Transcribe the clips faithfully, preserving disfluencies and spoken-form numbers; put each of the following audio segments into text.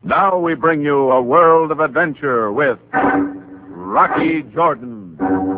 Now we bring you a world of adventure with Rocky Jordan.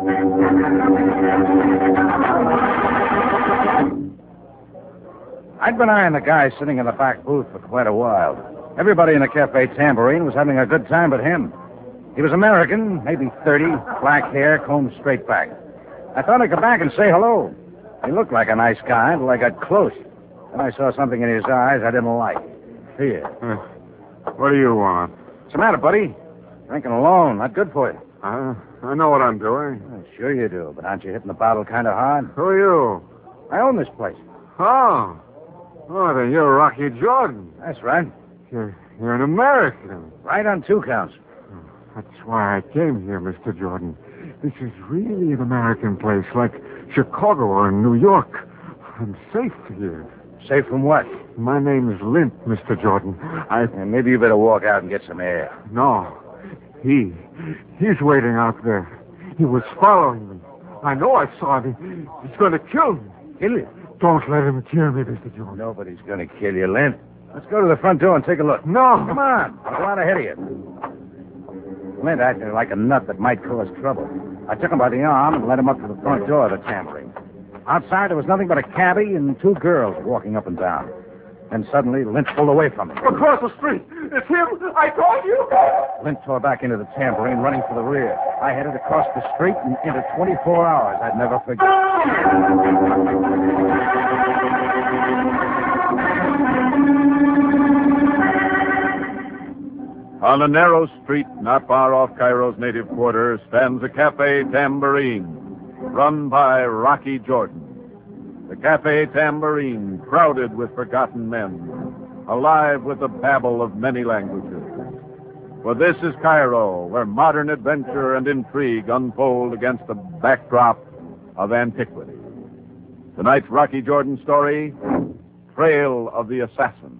I'd been eyeing the guy sitting in the back booth for quite a while. Everybody in the Cafe Tambourine was having a good time but him. He was American, maybe thirty, black hair, combed straight back. I thought I'd come back and say hello. He looked like a nice guy until I got close. Then I saw something in his eyes I didn't like. Fear. Uh, what do you want? What's the matter, buddy? Drinking alone. Not good for you. Uh, I know what I'm doing. Oh, sure you do, but aren't you hitting the bottle kind of hard? Who are you? I own this place. Oh. Oh, then you're Rocky Jordan. That's right. You're, you're an American. Right on two counts. That's why I came here, Mister Jordan. This is really an American place, like Chicago or New York. I'm safe here. Safe from what? My name's Lint, Mister Jordan. I... And maybe you better walk out and get some air. No. He... He's waiting out there. He was following me. I know I saw him. He's going to kill me. Kill you? Don't let him kill me, Mister Jordan. Nobody's going to kill you, Lint. Let's go to the front door and take a look. No. Come on. I'll go out ahead of you. Lint acted like a nut that might cause trouble. I took him by the arm and led him up to the front door of the Tambourine. Outside, there was nothing but a cabbie and two girls walking up and down. Then suddenly, Lint pulled away from me. Across the street. It's him. I told you. Lint tore back into the Tambourine, running for the rear. I headed across the street and into twenty-four hours I'd never forget. On a narrow street not far off Cairo's native quarter stands a Cafe Tambourine, run by Rocky Jordan. The Cafe Tambourine, crowded with forgotten men, alive with the babble of many languages. For this is Cairo, where modern adventure and intrigue unfold against the backdrop of antiquity. Tonight's Rocky Jordan story, Trail of the Assassin.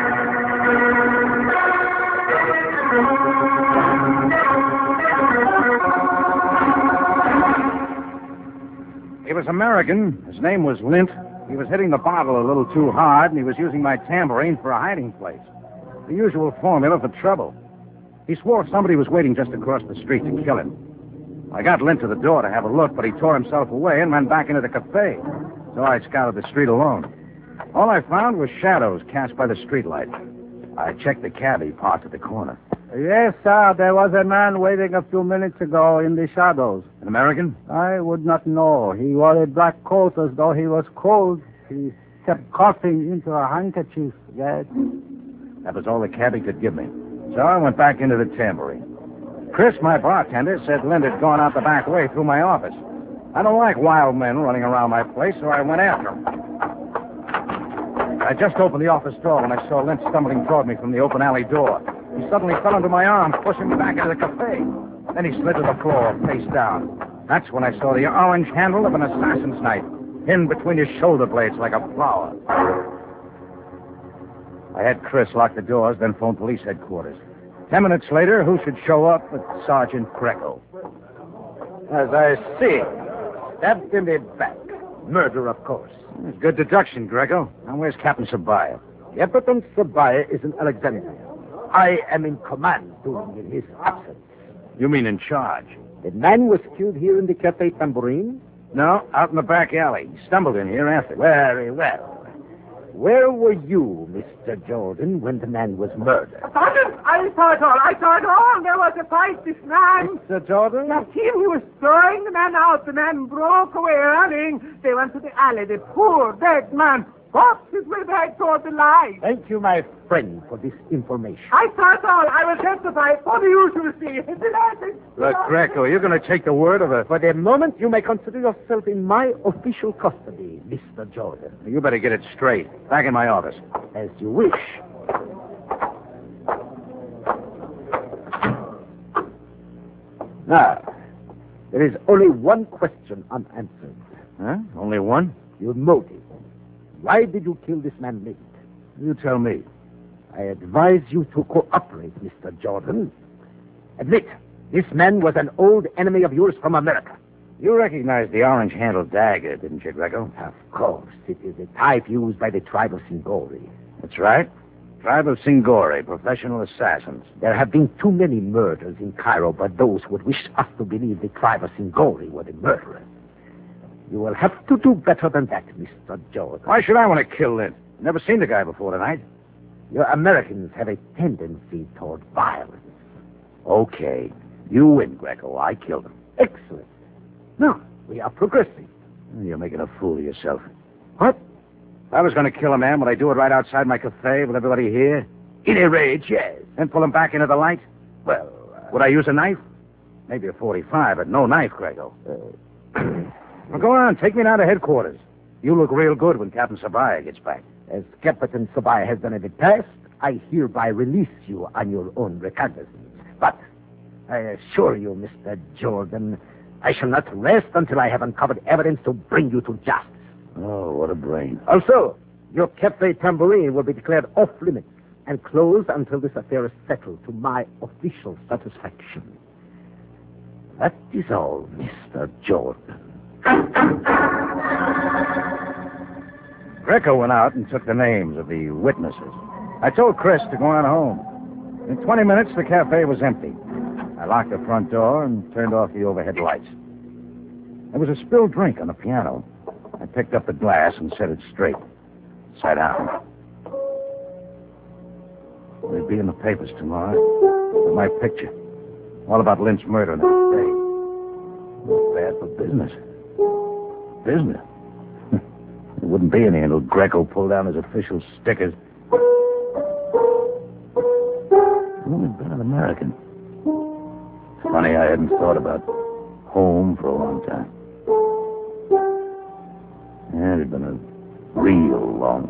He was American. His name was Lint. He was hitting the bottle a little too hard, and he was using my tambourine for a hiding place. The usual formula for trouble. He swore somebody was waiting just across the street to kill him. I got Lint to the door to have a look, but he tore himself away and went back into the cafe. So I scouted the street alone. All I found was shadows cast by the streetlight. I checked the cabbie parked at the corner. Yes, sir. There was a man waiting a few minutes ago in the shadows. An American? I would not know. He wore a black coat as though he was cold. He kept coughing into a handkerchief. Yes. That was all the cabbie could give me. So I went back into the Tambourine. Chris, my bartender, said Lint had gone out the back way through my office. I don't like wild men running around my place, so I went after him. I just opened the office door when I saw Lint stumbling toward me from the open alley door. He suddenly fell into my arms, pushing me back into the cafe. Then he slid to the floor, face down. That's when I saw the orange handle of an assassin's knife, pinned between his shoulder blades like a flower. I had Chris lock the doors, then phone police headquarters. Ten minutes later, who should show up but Sergeant Greco. As I see, stabbed in the back. Murder, of course. Good deduction, Greco. Now, where's Captain Sabaya? Captain Sabaya is in Alexandria. I am in command during in his absence. You mean in charge? The man was killed here in the Cafe Tambourine? No, out in the back alley. He stumbled in here after. Very well. Where were you, Mister Jordan, when the man was murdered? Sergeant, I saw it all. I saw it all. There was a fight. This man... Mister Jordan? Yes, him. He was throwing the man out. The man broke away running. They went to the alley. The poor dead man boxed his way back toward the light. Thank you, my friend, for this information. I saw it all. I will testify for the usual fee. Look, Greco, you're going to take the word of a... For the moment, you may consider yourself in my official custody, Mister Jordan. You better get it straight. Back in my office. As you wish. Now, there is only one question unanswered. Huh? Only one? Your motive. Why did you kill this man, Lint? You tell me. I advise you to cooperate, Mister Jordan. Admit, this man was an old enemy of yours from America. You recognize the orange-handled dagger, didn't you, Greco? Of course. It is a type used by the tribe of Singori. That's right. Tribe of Singori, professional assassins. There have been too many murders in Cairo by those who would wish us to believe the tribe of Singori were the murderers. You will have to do better than that, Mister Jordan. Why should I want to kill Lint? Never seen the guy before tonight. Your Americans have a tendency toward violence. Okay. You win, Greco. I killed him. Excellent. Now, we are progressing. You're making a fool of yourself. What? If I was going to kill a man, would I do it right outside my cafe with everybody here? In a rage, yes. Then pull him back into the light? Well, uh, would I use a knife? Maybe a forty-five, but no knife, Greco. Uh, well, go on. Take me down to headquarters. You look real good when Captain Sabaya gets back. As Captain Sabaya has done in the past, I hereby release you on your own recognizance. But I assure you, Mister Jordan, I shall not rest until I have uncovered evidence to bring you to justice. Oh, what a brain. Also, your Cafe Tambourine will be declared off limits and closed until this affair is settled to my official satisfaction. That is all, Mister Jordan. Greco went out and took the names of the witnesses. I told Chris to go on home. In twenty minutes, the cafe was empty. I locked the front door and turned off the overhead lights. There was a spilled drink on the piano. I picked up the glass and set it straight. Sat down. It'll be in the papers tomorrow. With my picture. All about Lynch's murder that day. Bad for business. Business? There wouldn't be any until Greco pulled down his official stickers. I've only been an American. It's funny I hadn't thought about home for a long time. Yeah, it had been a real long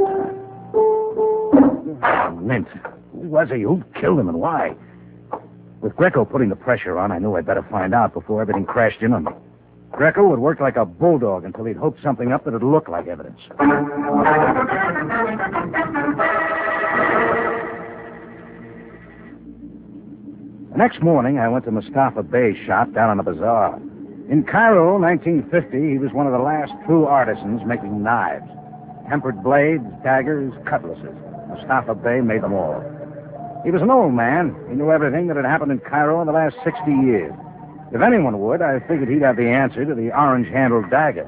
time. Lint. Who was he? Who killed him and why? With Greco putting the pressure on, I knew I'd better find out before everything crashed in on me. Greco would work like a bulldog until he'd hooked something up that'd look like evidence. The next morning, I went to Mustafa Bey's shop down on the bazaar. In Cairo, nineteen fifty, he was one of the last true artisans making knives. Tempered blades, daggers, cutlasses. Mustafa Bey made them all. He was an old man. He knew everything that had happened in Cairo in the last sixty years. If anyone would, I figured he'd have the answer to the orange-handled dagger.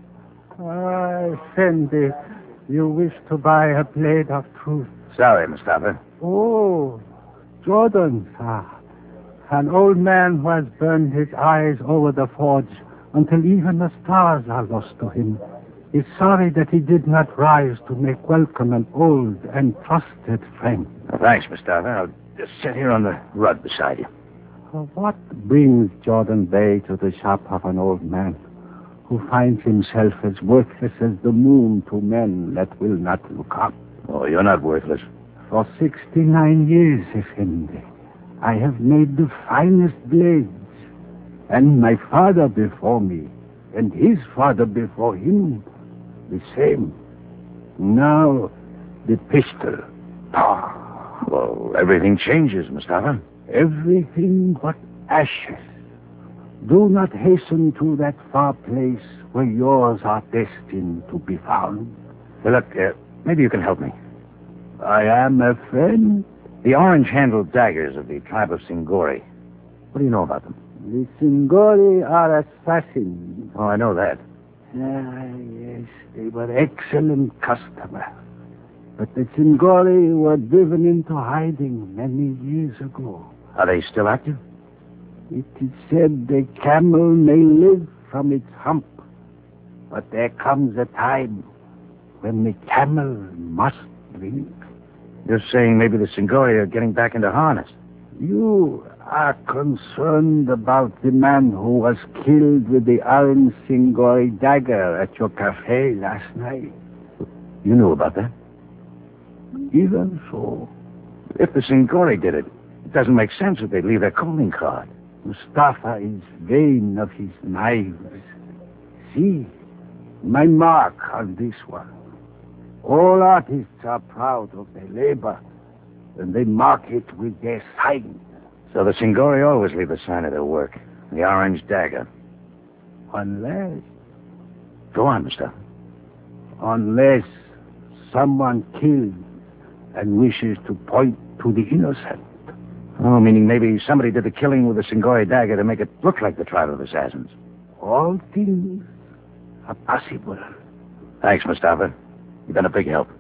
Ah, Fendi, you wish to buy a blade of truth. Sorry, Mustafa. Oh, Jordan, sir. An old man who has burned his eyes over the forge until even the stars are lost to him is sorry that he did not rise to make welcome an old and trusted friend. Well, thanks, Mustafa. I'll just sit here on the rug beside you. What brings Jordan Bey to the shop of an old man who finds himself as worthless as the moon to men that will not look up? Oh, you're not worthless. For sixty-nine years, Effendi, I have made the finest blades. And my father before me, and his father before him, the same. Now, the pistol. Ah, well, everything changes, Mustafa. Everything but ashes. Do not hasten to that far place where yours are destined to be found. Well, look, uh, maybe you can help me. I am a friend. The orange-handled daggers of the tribe of Singori. What do you know about them? The Singori are assassins. Oh, I know that. Ah, yes, they were excellent customers. But the Singori were driven into hiding many years ago. Are they still active? It is said the camel may live from its hump, but there comes a time when the camel must drink. You're saying maybe the Singori are getting back into harness. You are concerned about the man who was killed with the orange Singori dagger at your cafe last night. You knew about that? Even so. If the Singori did it, it doesn't make sense that they'd leave their calling card. Mustafa is vain of his knives. See, my mark on this one. All artists are proud of their labor, and they mark it with their sign. So the Singori always leave a sign of their work. The orange dagger. Unless... Go on, Mustafa. Unless someone kills and wishes to point to the innocent. Oh, meaning maybe somebody did the killing with a Singoy dagger to make it look like the tribe of assassins. All things are possible. Thanks, Mustafa. You've been a big help.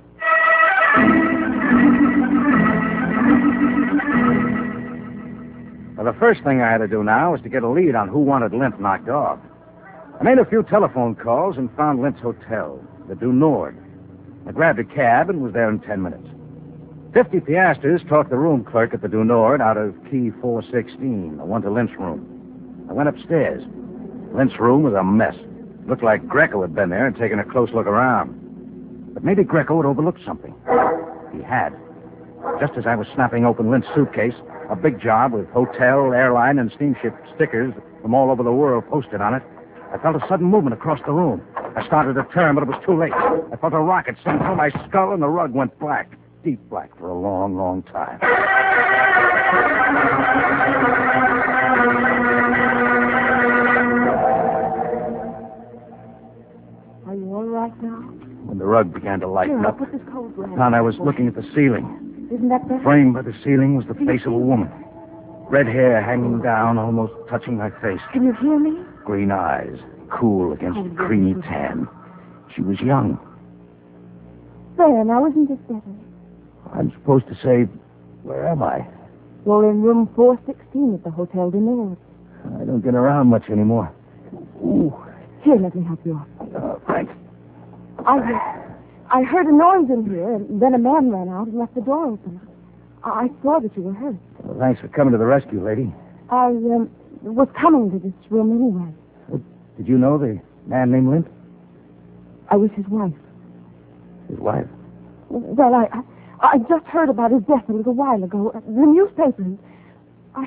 Well, the first thing I had to do now was to get a lead on who wanted Lint knocked off. I made a few telephone calls and found Lint's hotel, the Du Nord. I grabbed a cab and was there in ten minutes. Fifty piastres talked the room clerk at the Du Nord out of key four sixteen, the one to Lint's room. I went upstairs. Lint's room was a mess. It looked like Greco had been there and taken a close look around. But maybe Greco had overlooked something. He had. Just as I was snapping open Lint's suitcase, a big job with hotel, airline, and steamship stickers from all over the world posted on it, I felt a sudden movement across the room. I started to turn, but it was too late. I felt a rocket sing through my skull, and the rug went black. Deep black for a long, long time. Are you all right now? When the rug began to lighten Here, I'll up, put this cold rag. found I was looking at the ceiling. Isn't that better? Framed by the ceiling was the face of a woman. Red hair hanging down, almost touching my face. Can you hear me? Green eyes, cool against Oh, creamy yes. tan. She was young. There, now isn't this better? I'm supposed to say, where am I? You're in room four sixteen at the Hotel du Nord. I don't get around much anymore. Ooh, Here, let me help you up. uh, thanks. I, uh, I heard a noise in here, and then a man ran out and left the door open. I, I saw that you were hurt. Well, thanks for coming to the rescue, lady. I um, was coming to this room anyway. Did you know the man named Lint? I was his wife. His wife. Well, I, I, I just heard about his death a little while ago. The newspapers. I,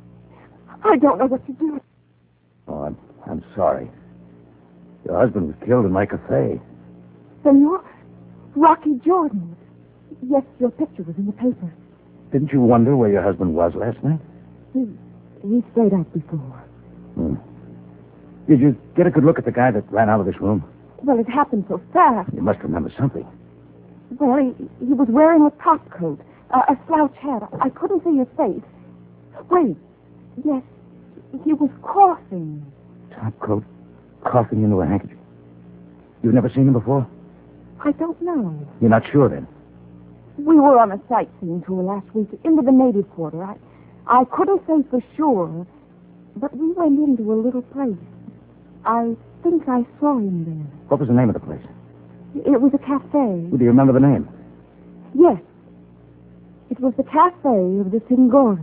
I don't know what to do. Oh, I'm, I'm sorry. Your husband was killed in my cafe. Then you're Rocky Jordan. Yes, your picture was in the paper. Didn't you wonder where your husband was last night? He, he stayed out before. Hmm. Did you get a good look at the guy that ran out of this room? Well, it happened so fast. You must remember something. Well, he, he was wearing a top coat, uh, a slouch hat. I couldn't see his face. Wait. Yes, he was coughing. Top coat, coughing into a handkerchief. You've never seen him before? I don't know. You're not sure, then? We were on a sightseeing tour last week into the native quarter. I, I couldn't say for sure, but we went into a little place. I think I saw him there. What was the name of the place? It was a cafe. Do you remember the name? Yes. It was the cafe of the Singori.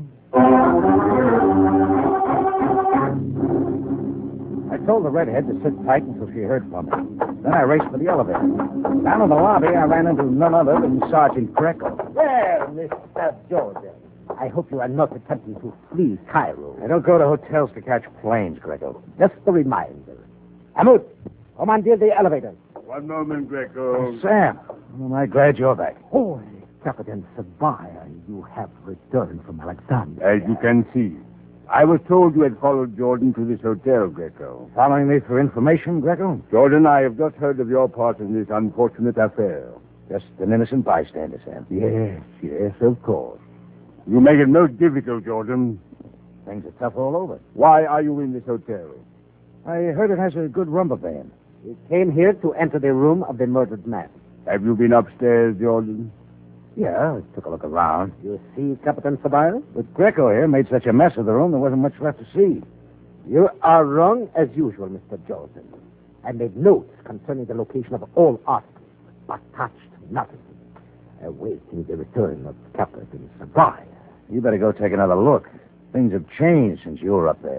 I told the redhead to sit tight until she heard from me. Then I raced for the elevator. Down in the lobby, I ran into none other than Sergeant Greco. Well, Mister Jordan, I hope you are not attempting to flee Cairo. I don't go to hotels to catch planes, Greco. Just a reminder. Amut, commandeer the elevator. One moment, Greco. Sam, am I glad you're back. Oh, Captain Sabaya, you have returned from Alexandria. As you can see, I was told you had followed Jordan to this hotel, Greco. Following me for information, Greco? Jordan, I have just heard of your part in this unfortunate affair. Just an innocent bystander, Sam. Yes, yes, of course. You make it most difficult, Jordan. Things are tough all over. Why are you in this hotel? I heard it has a good rumba band. We came here to enter the room of the murdered man. Have you been upstairs, Jordan? Yeah, I took a look around. You see, Captain Sabaya? But Greco here made such a mess of the room, there wasn't much left to see. You are wrong as usual, Mister Jordan. I made notes concerning the location of all articles, but touched nothing. Awaiting the return of Captain Sabaya. You better go take another look. Things have changed since you were up there.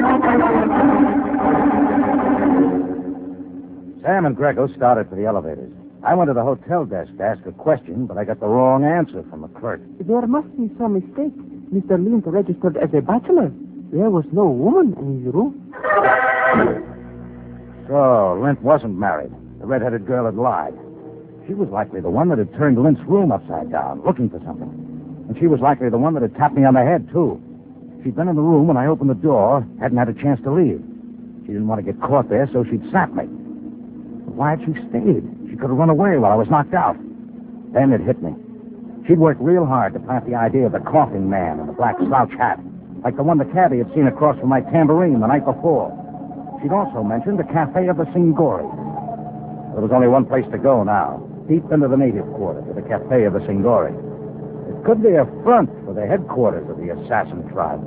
Sam and Greco started for the elevators. I went to the hotel desk to ask a question, but I got the wrong answer from the clerk. There must be some mistake. Mister Lint registered as a bachelor. There was no woman in his room. So, Lint wasn't married. The red-headed girl had lied. She was likely the one that had turned Lint's room upside down, looking for something. And she was likely the one that had tapped me on the head, too. She'd been in the room when I opened the door, hadn't had a chance to leave. She didn't want to get caught there, so she'd snap me. But why had she stayed? She could have run away while I was knocked out. Then it hit me. She'd worked real hard to plant the idea of the coughing man in the black slouch hat, like the one the cabbie had seen across from my tambourine the night before. She'd also mentioned the Cafe of the Singori. There was only one place to go now, deep into the native quarter, to the Cafe of the Singori. It could be a front for the headquarters of the assassin tribe.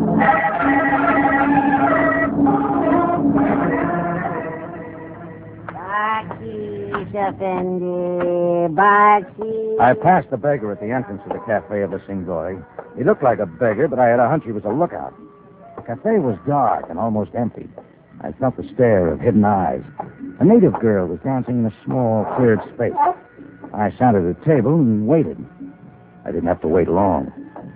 Bakshi, Effendi, Bakshi. I passed the beggar at the entrance of the Cafe of the Singori. He looked like a beggar, but I had a hunch he was a lookout. The cafe was dark and almost empty. I felt the stare of hidden eyes. A native girl was dancing in a small, cleared space. I sat at a table and waited. I didn't have to wait long.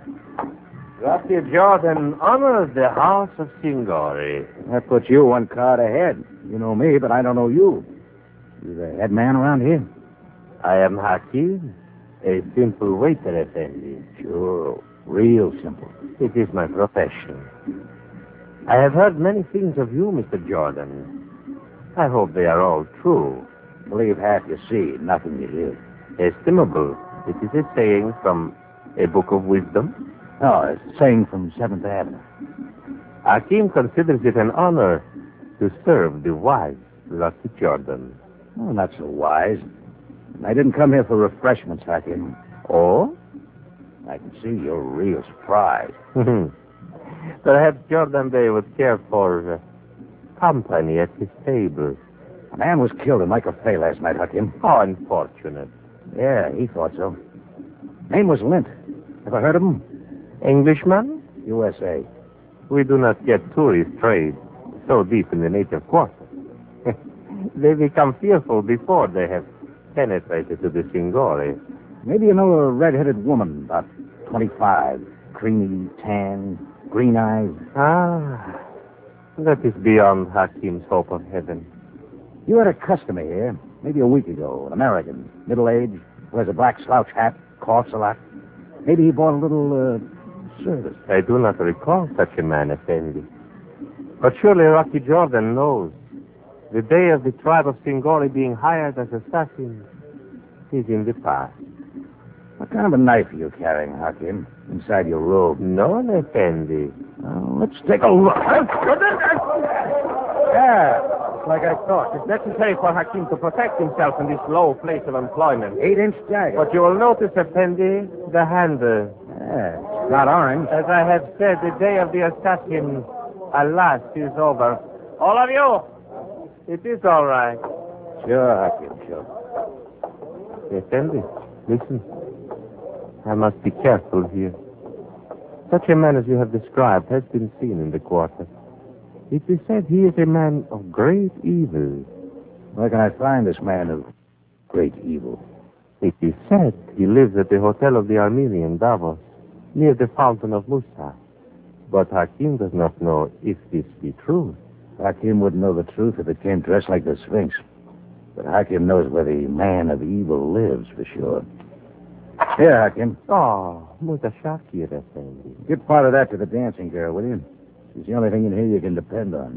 Rocky Jordan honors the house of Singori. That puts you one card ahead. You know me, but I don't know you. You the head man around here? I am Hakim, a simple waiter, Effendi. Sure, real simple. It is my profession. I have heard many things of you, Mister Jordan. I hope they are all true. Believe half you see, nothing you hear. Estimable. It is a saying from a book of wisdom. No, it's a saying from seventh Avenue. Hakim considers it an honor to serve the wise Lucky Jordan. Oh, not so wise. I didn't come here for refreshments, Hakim. Oh? I can see you're real surprised. Perhaps Jordan Bey would care for uh, company at his table. A man was killed in my cafe last night, Hakim. How unfortunate. Yeah, he thought so. Name was Lint. Ever heard of him? Englishman? U S A. We do not get tourist trade so deep in the native quarter. They become fearful before they have penetrated to the Singori. Maybe you know a red-headed woman, about twenty-five. Creamy, tan, green eyes. Ah, that is beyond Hakim's hope of heaven. You had a customer here, maybe a week ago, an American, middle-aged, wears a black slouch hat, coughs a lot. Maybe he bought a little, uh, service. I do not recall such a man, Effendi. But surely Rocky Jordan knows. The day of the tribe of Singori being hired as assassins is in the past. What kind of a knife are you carrying, Hakim, inside your robe? None, Effendi. Well, let's take a look. Yeah, It's like I thought. It's necessary for Hakim to protect himself in this low place of employment. Eight-inch dagger. But you will notice, Effendi, the handle. Yeah, it's not orange. As I have said, the day of the assassin, alas, is over. All of you, it is all right. Sure, Hakim, sure. Effendi, listen. I must be careful here. Such a man as you have described has been seen in the quarter. It is said he is a man of great evil. Where can I find this man of great evil? It is said he lives at the Hotel of the Armenian, Davos, near the Fountain of Musa. But Hakim does not know if this be true. Hakim wouldn't know the truth if it came dressed like the Sphinx. But Hakim knows where the man of evil lives, for sure. Here, Hakim. Oh, Mutashakir, Effendi. Give part of that to the dancing girl, will you? She's the only thing in here you can depend on.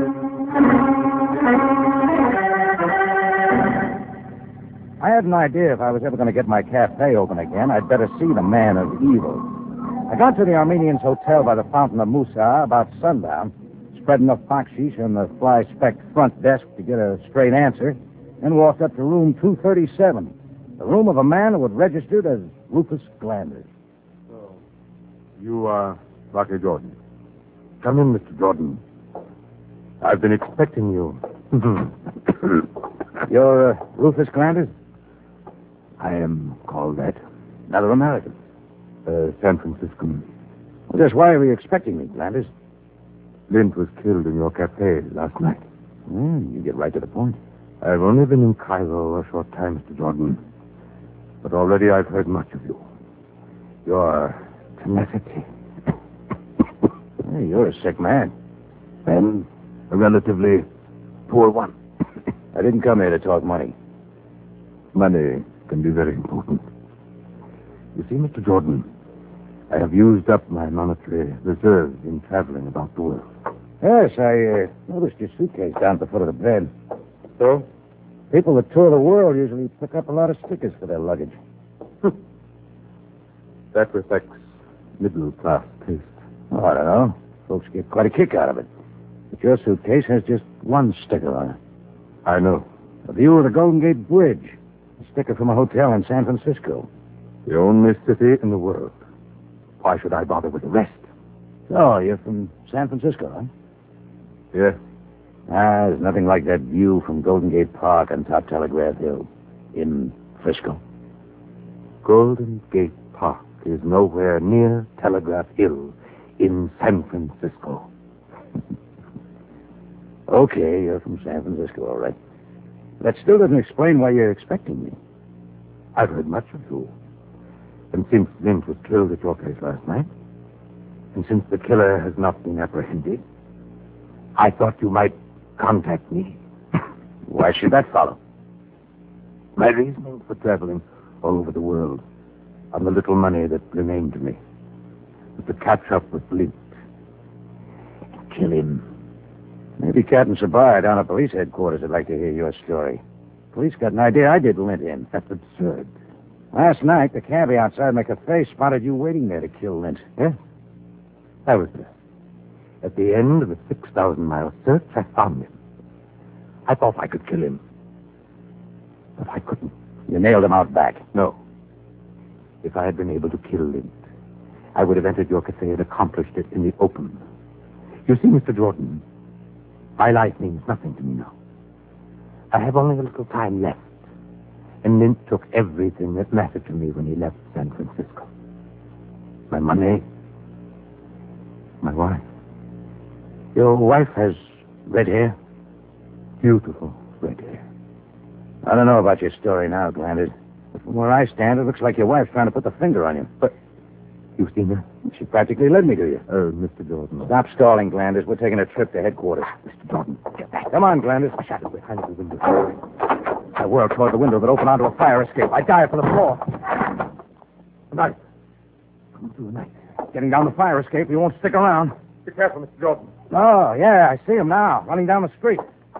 I had an idea if I was ever going to get my cafe open again, I'd better see the man of evil. I got to the Armenians Hotel by the Fountain of Musa about sundown, spread enough bakshish on the fly-specked front desk to get a straight answer, then walked up to room two thirty-seven, the room of a man who had registered as Rufus Glanders. So, you are Rocky Jordan. Come in, Mister Jordan. I've been expecting you. You're uh, Rufus Glanders? I am called that. Another American. Uh, San Franciscan. Well, just why were you expecting me, Glanders? Lint was killed in your cafe last night. Mm, you get right to the point. I've only been in Cairo a short time, Mister Jordan. But already I've heard much of you. Your tenacity. Hey, you're a sick man. And a relatively poor one. I didn't come here to talk money. Money can be very important. You see, Mister Jordan, I have used up my monetary reserves in traveling about the world. Yes, I uh, noticed your suitcase down at the foot of the bed. So? People that tour the world usually pick up a lot of stickers for their luggage. That reflects middle-class taste. Oh, I don't know. Folks get quite a kick out of it. But your suitcase has just one sticker on it. I know. A view of the Golden Gate Bridge. A sticker from a hotel in San Francisco. The only city in the world. Why should I bother with the rest? Oh, you're from San Francisco, huh? Yes. Ah, there's nothing like that view from Golden Gate Park on top Telegraph Hill in Frisco. Golden Gate Park is nowhere near Telegraph Hill in San Francisco. Okay, you're from San Francisco, all right. That still doesn't explain why you're expecting me. I've heard much of you. And since Lynch was killed at your place last night, and since the killer has not been apprehended, I thought you might contact me. Why should that follow? My reasoning for traveling all over the world on the little money that remained to me was to catch up with Lynch and kill him. Maybe Captain Sabar down at police headquarters would like to hear your story. Police got an idea I did Lint in. That's absurd. Last night, the cabbie outside my cafe spotted you waiting there to kill Lint. Yes. I was there. At the end of a six thousand mile search, I found him. I thought I could kill him. But I couldn't. You nailed him out back. No. If I had been able to kill Lint, I would have entered your cafe and accomplished it in the open. You see, Mister Jordan, my life means nothing to me now. I have only a little time left. And Lint took everything that mattered to me when he left San Francisco. My money, my wife. Your wife has red hair? Beautiful red hair. I don't know about your story now, Glanders. But from where I stand, it looks like your wife's trying to put the finger on you. But you've seen her? She practically led me to you. Oh, Mister Jordan. Stop stalling, Glanders. We're taking a trip to headquarters. Mister Jordan, get back. Come on, Glanders. A shadow behind the window. I whirled toward the window that opened onto a fire escape. I dived for the floor. A knife. Come through the night. Getting down the fire escape, he won't stick around. Be careful, Mister Jordan. Oh, yeah, I see him now, running down the street.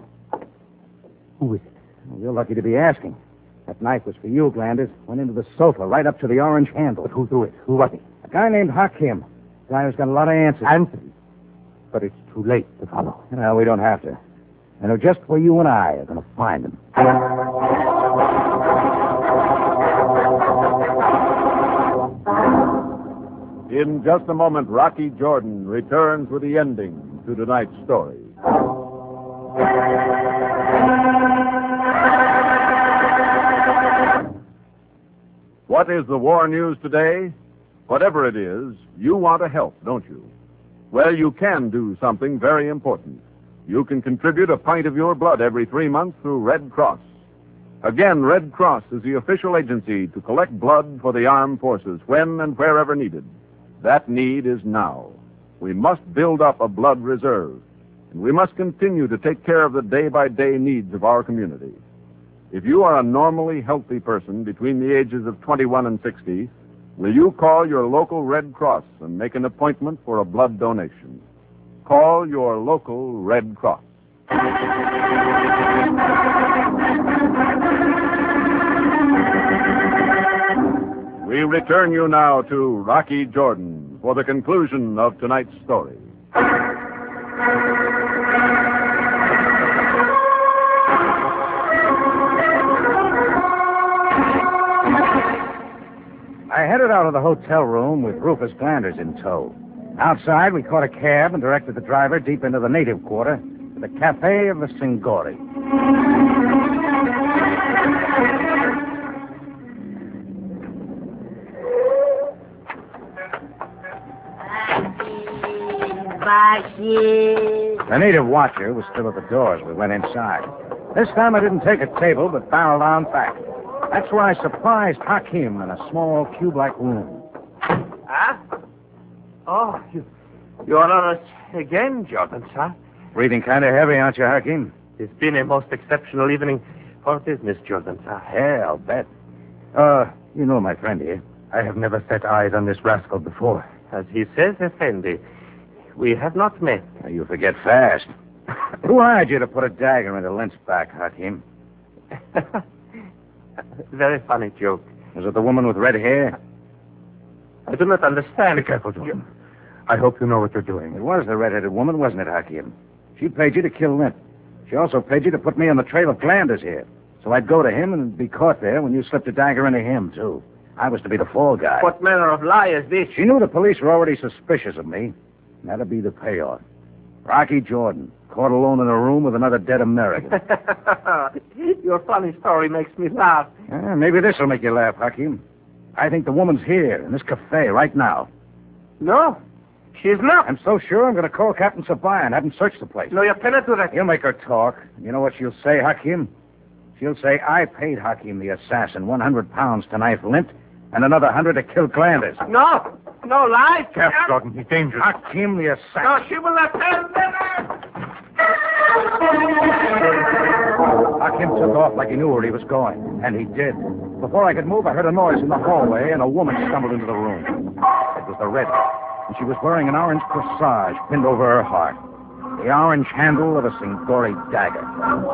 Who is it? Well, you're lucky to be asking. That knife was for you, Glanders. Went into the sofa, right up to the orange handle. But who threw it? Who was he? A guy named Hakim. A guy who's got a lot of answers. Answers? But it's too late to follow. No, we don't have to. I know just where you and I are going to find him. In just a moment, Rocky Jordan returns with the ending to tonight's story. What is the war news today? Whatever it is, you want to help, don't you? Well, you can do something very important. You can contribute a pint of your blood every three months through Red Cross. Again, Red Cross is the official agency to collect blood for the armed forces when and wherever needed. That need is now. We must build up a blood reserve, and we must continue to take care of the day-by-day needs of our community. If you are a normally healthy person between the ages of twenty-one and sixty, will you call your local Red Cross and make an appointment for a blood donation? Call your local Red Cross. We return you now to Rocky Jordan for the conclusion of tonight's story. I headed out of the hotel room with Rufus Glanders in tow. Outside, we caught a cab and directed the driver deep into the native quarter to the Cafe of the Singori. The native watcher was still at the door as we went inside. This time I didn't take a table, but barreled on back. That's where I surprised Hakim in a small cube-like room. Huh? Oh, you, you are us again, Jordan, sir. Breathing kind of heavy, aren't you, Hakim? It's been a most exceptional evening for business, Jordan, sir. Yeah, I'll bet. Uh, you know my friend here. I have never set eyes on this rascal before. As he says, Effendi, we have not met. You forget fast. Who hired you to put a dagger into Lynch's back, Hakim? Very funny joke. Was it the woman with red hair? I do not understand. Be careful, Jordan. I hope you know what you're doing. It was the red-headed woman, wasn't it, Hakim? She paid you to kill Lint. She also paid you to put me on the trail of Glanders here. So I'd go to him and be caught there when you slipped a dagger into him, too. I was to be the fall guy. What manner of lie is this? She knew the police were already suspicious of me. That'd be the payoff. Rocky Jordan, caught alone in a room with another dead American. Your funny story makes me laugh. Yeah, maybe this will make you laugh, Hakim. I think the woman's here, in this cafe, right now. No, she's not. I'm so sure I'm going to call Captain Sabaya and have him search the place. No, you penetrate. He'll make her talk. You know what she'll say, Hakim? She'll say, I paid Hakim the assassin one hundred pounds to knife Lint and another one hundred to kill Glanders. No, no lie. Careful, Jordan. He's dangerous. Hakim the assassin. No, she will not tell them. Hakim took off like he knew where he was going, and he did. Before I could move, I heard a noise in the hallway, and a woman stumbled into the room. It was the redhead, and she was wearing an orange corsage pinned over her heart. The orange handle of a Singori dagger.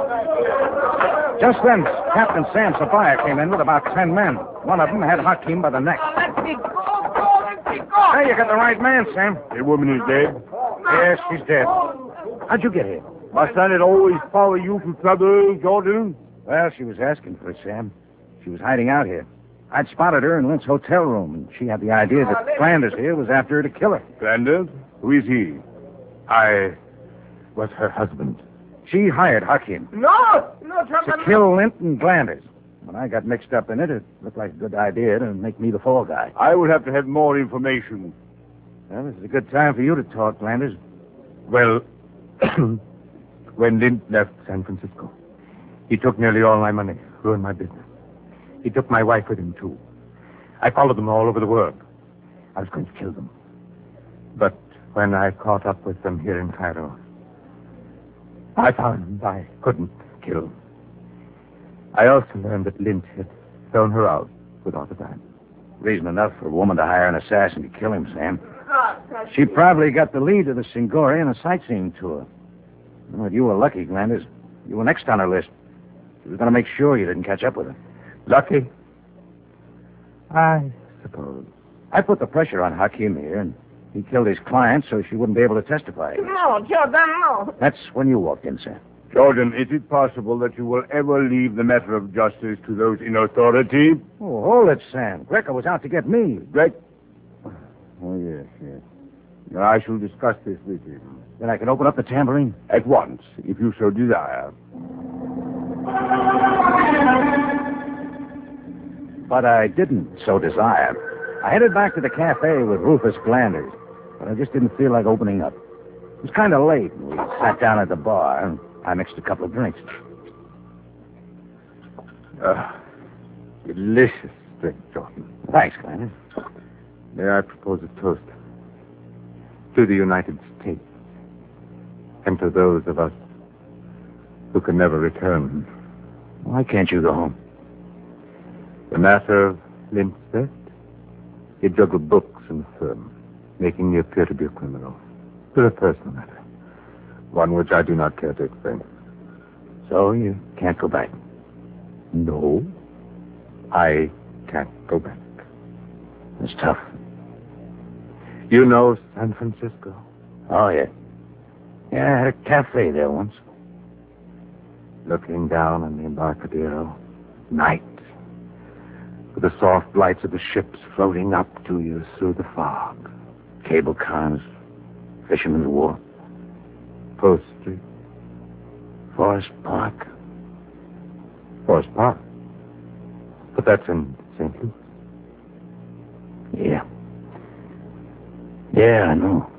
Just then, Captain Sam Sabaya came in with about ten men. One of them had Hakim by the neck. Let me go, go, let me go. Hey, you got the right man, Sam. The woman is dead. Yes, she's dead. How'd you get here? Must I not always follow you to trouble, Jordan? Well, she was asking for it, Sam. She was hiding out here. I'd spotted her in Lint's hotel room, and she had the idea that Flanders here was after her to kill her. Flanders? Who is he? I was her husband. She hired Hakim No, no, to trouble. kill Lint and Glanders. When I got mixed up in it, it looked like a good idea to make me the fall guy. I would have to have more information. Well, this is a good time for you to talk, Glanders. Well, when Lint left San Francisco, he took nearly all my money, ruined my business. He took my wife with him, too. I followed them all over the world. I was going to kill them. But when I caught up with them here in Cairo, I found I couldn't kill. I also learned that Lint had thrown her out without a dime. Reason enough for a woman to hire an assassin to kill him, Sam. She probably got the lead of the Singori in a sightseeing tour. Well, you were lucky, Glanders. You were next on her list. She was going to make sure you didn't catch up with her. Lucky? I suppose. I put the pressure on Hakim here, and he killed his client so she wouldn't be able to testify. No, Jordan, no. That's when you walked in, Sam. Jordan, is it possible that you will ever leave the matter of justice to those in authority? Oh, hold it, Sam. Greco was out to get me. Greg? Oh, yes, yes. Now, I shall discuss this with him. Then I can open up the tambourine? At once, if you so desire. But I didn't so desire. I headed back to the cafe with Rufus Glanders, but I just didn't feel like opening up. It was kind of late, and we sat down at the bar, and I mixed a couple of drinks. Uh, delicious drink, Jordan. Thanks, Glanders. May I propose a toast to the United States and to those of us who can never return. Why can't you go home? The matter of Lint's death, he juggled books and the firm, making me appear to be a criminal. It was a personal matter, one which I do not care to explain. So you can't go back? No, I can't go back. It's tough. You know San Francisco? Oh, yeah. Yeah, I had a cafe there once. Looking down on the Embarcadero, night, with the soft lights of the ships floating up to you through the fog. Cable cars, Fisherman's Wharf, Post Street, Forest Park. Forest Park. But that's in Saint Louis. Yeah. Yeah, I know.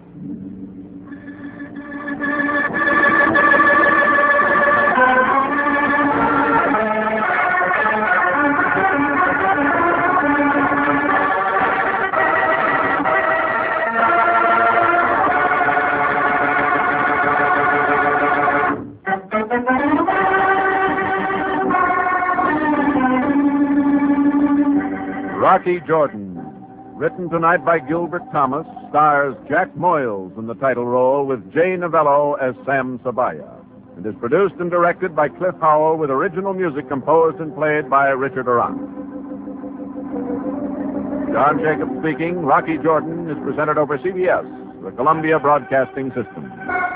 Rocky Jordan, written tonight by Gilbert Thomas, stars Jack Moyles in the title role with Jay Novello as Sam Sabaya, and is produced and directed by Cliff Howell with original music composed and played by Richard Arant. John Jacobs speaking. Rocky Jordan is presented over C B S, the Columbia Broadcasting System.